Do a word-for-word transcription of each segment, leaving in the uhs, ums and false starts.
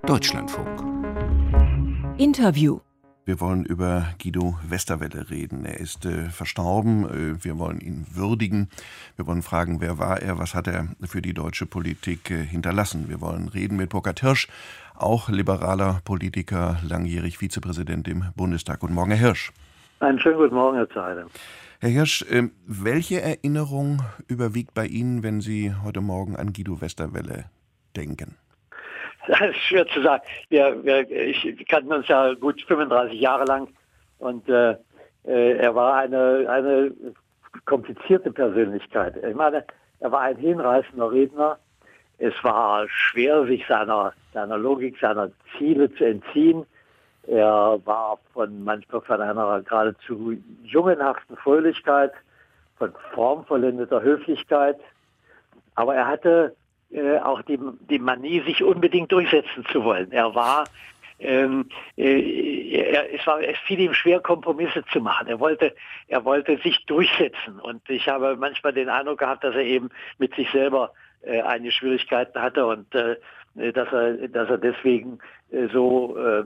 Deutschlandfunk. Interview. Wir wollen über Guido Westerwelle reden. Er ist äh, verstorben. Äh, wir wollen ihn würdigen. Wir wollen fragen, wer war er, was hat er für die deutsche Politik äh, hinterlassen. Wir wollen reden mit Burkhard Hirsch, auch liberaler Politiker, langjährig Vizepräsident im Bundestag. Guten Morgen, Herr Hirsch. Einen schönen guten Morgen, Herr Zeile. Herr Hirsch, äh, welche Erinnerung überwiegt bei Ihnen, wenn Sie heute Morgen an Guido Westerwelle denken? Das ist schwer zu sagen. Wir, wir ich kannten uns ja gut fünfunddreißig Jahre lang und äh, er war eine, eine komplizierte Persönlichkeit. Ich meine, er war ein hinreißender Redner. Es war schwer, sich seiner, seiner Logik, seiner Ziele zu entziehen. Er war von manchmal von einer geradezu jungenhaften Fröhlichkeit, von formvollendeter Höflichkeit. Aber er hatte Äh, auch die, die Manie, sich unbedingt durchsetzen zu wollen. Er war, ähm, äh, er, es war, es fiel ihm schwer, Kompromisse zu machen. Er wollte, er wollte sich durchsetzen. Und ich habe manchmal den Eindruck gehabt, dass er eben mit sich selber äh, einige Schwierigkeiten hatte und äh, dass er, dass er deswegen äh, so äh,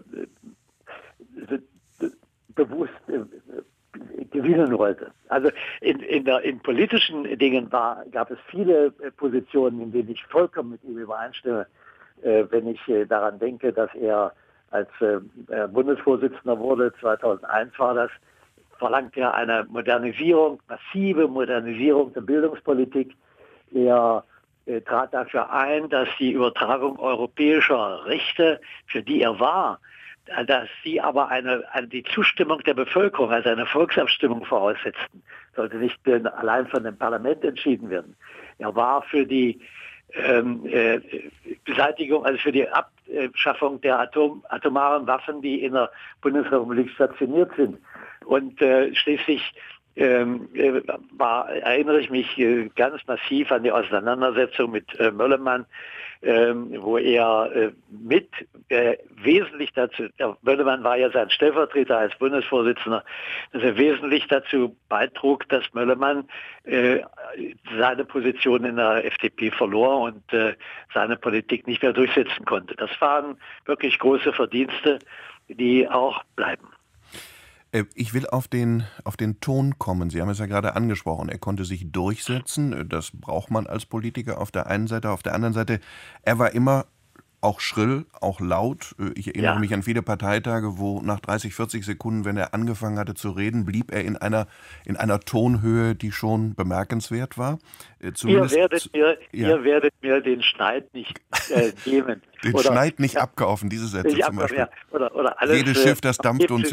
bewusst äh, gewinnen wollte. Also in, in, der, in politischen Dingen war, gab es viele äh, Positionen, in denen ich vollkommen mit ihm übereinstimme. Äh, wenn ich äh, daran denke, dass er als äh, Bundesvorsitzender wurde, zweitausendeins war das, verlangte er eine Modernisierung, massive Modernisierung der Bildungspolitik. Er äh, trat dafür ein, dass die Übertragung europäischer Rechte, für die er war, dass sie aber eine, eine, die Zustimmung der Bevölkerung, also eine Volksabstimmung voraussetzten, sollte nicht äh, allein von dem Parlament entschieden werden. Er war für die ähm, äh, Beseitigung, also für die Abschaffung der Atom, atomaren Waffen, die in der Bundesrepublik stationiert sind. Und äh, schließlich ähm, äh, war, erinnere ich mich äh, ganz massiv an die Auseinandersetzung mit äh, Möllemann, Ähm, wo er äh, mit äh, wesentlich dazu, der Möllemann war ja sein Stellvertreter als Bundesvorsitzender, dass er wesentlich dazu beitrug, dass Möllemann äh, seine Position in der F D P verlor und äh, seine Politik nicht mehr durchsetzen konnte. Das waren wirklich große Verdienste, die auch bleiben. Ich will auf den, auf den Ton kommen. Sie haben es ja gerade angesprochen. Er konnte sich durchsetzen. Das braucht man als Politiker auf der einen Seite. Auf der anderen Seite, er war immer auch schrill, auch laut. Ich erinnere ja. mich an viele Parteitage, wo nach dreißig, vierzig Sekunden, wenn er angefangen hatte zu reden, blieb er in einer, in einer Tonhöhe, die schon bemerkenswert war. Zumindest, ihr, werdet mir, ja. ihr werdet mir den Schneid nicht äh, nehmen. Den oder, Schneid nicht ja, abkaufen, diese Sätze zum Beispiel. Ja. Oder, oder alles, Jedes Schiff, das dampft und...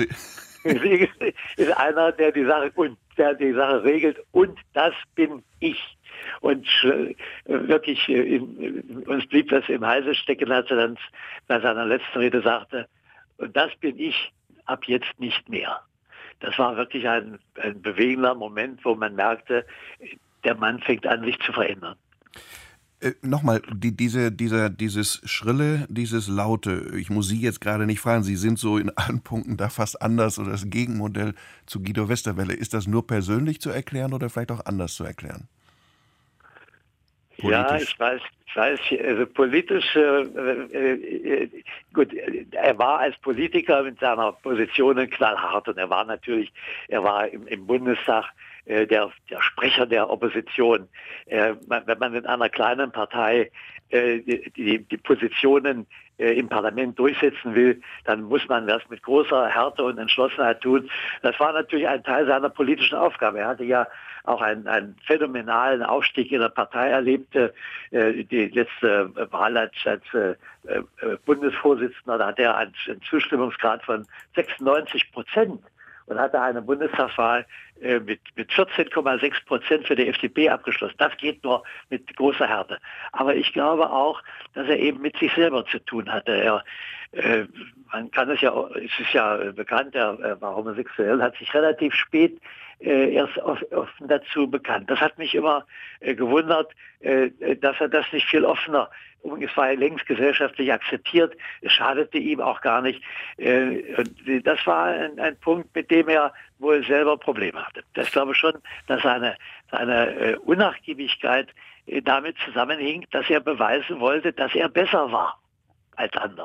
ist einer, der die Sache und der die Sache regelt, und das bin ich. Und äh, wirklich, äh, in, uns blieb das im Halse stecken, als er dann bei seiner letzten Rede sagte, und das bin ich ab jetzt nicht mehr. Das war wirklich ein, ein bewegender Moment, wo man merkte, der Mann fängt an, sich zu verändern. Äh, Nochmal, die, diese, dieser, dieses Schrille, dieses Laute, ich muss Sie jetzt gerade nicht fragen, Sie sind so in allen Punkten da fast anders oder das Gegenmodell zu Guido Westerwelle. Ist das nur persönlich zu erklären oder vielleicht auch anders zu erklären? Politisch. Ja, ich weiß, ich weiß, also politisch, äh, äh, gut, er war als Politiker mit seiner Position knallhart und er war natürlich, er war im, im Bundestag äh, der, der Sprecher der Opposition. Äh, wenn man in einer kleinen Partei äh, die, die Positionen äh, im Parlament durchsetzen will, dann muss man das mit großer Härte und Entschlossenheit tun. Das war natürlich ein Teil seiner politischen Aufgabe. Er hatte ja auch einen, einen phänomenalen Aufstieg in der Partei erlebt. Äh, die letzte Wahl als, als äh, Bundesvorsitzender, da hatte er einen, einen Zustimmungsgrad von sechsundneunzig Prozent und hatte eine Bundestagswahl äh, mit, mit vierzehn Komma sechs Prozent für die F D P abgeschlossen. Das geht nur mit großer Härte. Aber ich glaube auch, dass er eben mit sich selber zu tun hatte. Er, äh, man kann es ja, es ist ja bekannt, er war homosexuell, hat sich relativ spät äh, erst offen dazu bekannt. Das hat mich immer äh, gewundert, äh, dass er das nicht viel offener, es war ja längst gesellschaftlich akzeptiert, es schadete ihm auch gar nicht. Äh, und das war ein, ein Punkt, mit dem er wohl selber Probleme hatte. Ich glaube schon, dass seine, seine äh, Unnachgiebigkeit äh, damit zusammenhing, dass er beweisen wollte, dass er besser war als andere.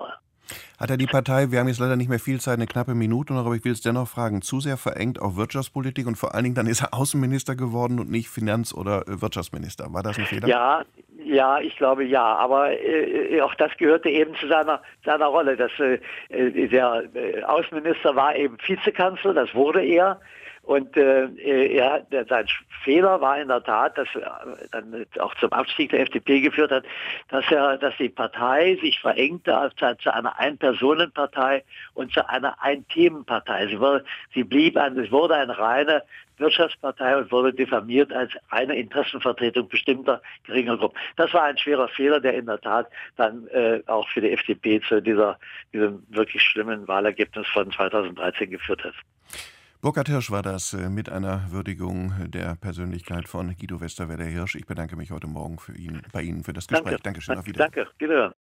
Hat er die Partei, wir haben jetzt leider nicht mehr viel Zeit, eine knappe Minute noch, aber ich will es dennoch fragen, zu sehr verengt auf Wirtschaftspolitik und vor allen Dingen dann ist er Außenminister geworden und nicht Finanz- oder Wirtschaftsminister. War das ein Fehler? Ja, ja, ich glaube ja, aber äh, auch das gehörte eben zu seiner, seiner Rolle. Das, äh, der äh, Außenminister war eben Vizekanzler, das wurde er. Und äh, er, der, sein Fehler war in der Tat, dass er dann auch zum Abstieg der F D P geführt hat, dass er, dass die Partei sich verengte als zu einer Ein-Personen-Partei und zu einer Ein-Themen-Partei. Sie, wurde, sie blieb ein, es wurde eine reine Wirtschaftspartei und wurde diffamiert als eine Interessenvertretung bestimmter geringer Gruppen. Das war ein schwerer Fehler, der in der Tat dann äh, auch für die F D P zu dieser, diesem wirklich schlimmen Wahlergebnis von zweitausenddreizehn geführt hat. Burkhard Hirsch war das mit einer Würdigung der Persönlichkeit von Guido Westerwelle-Hirsch. Ich bedanke mich heute Morgen für ihn, bei Ihnen für das Gespräch. Danke. Dankeschön, auf Wiedersehen. Danke, wiederhören.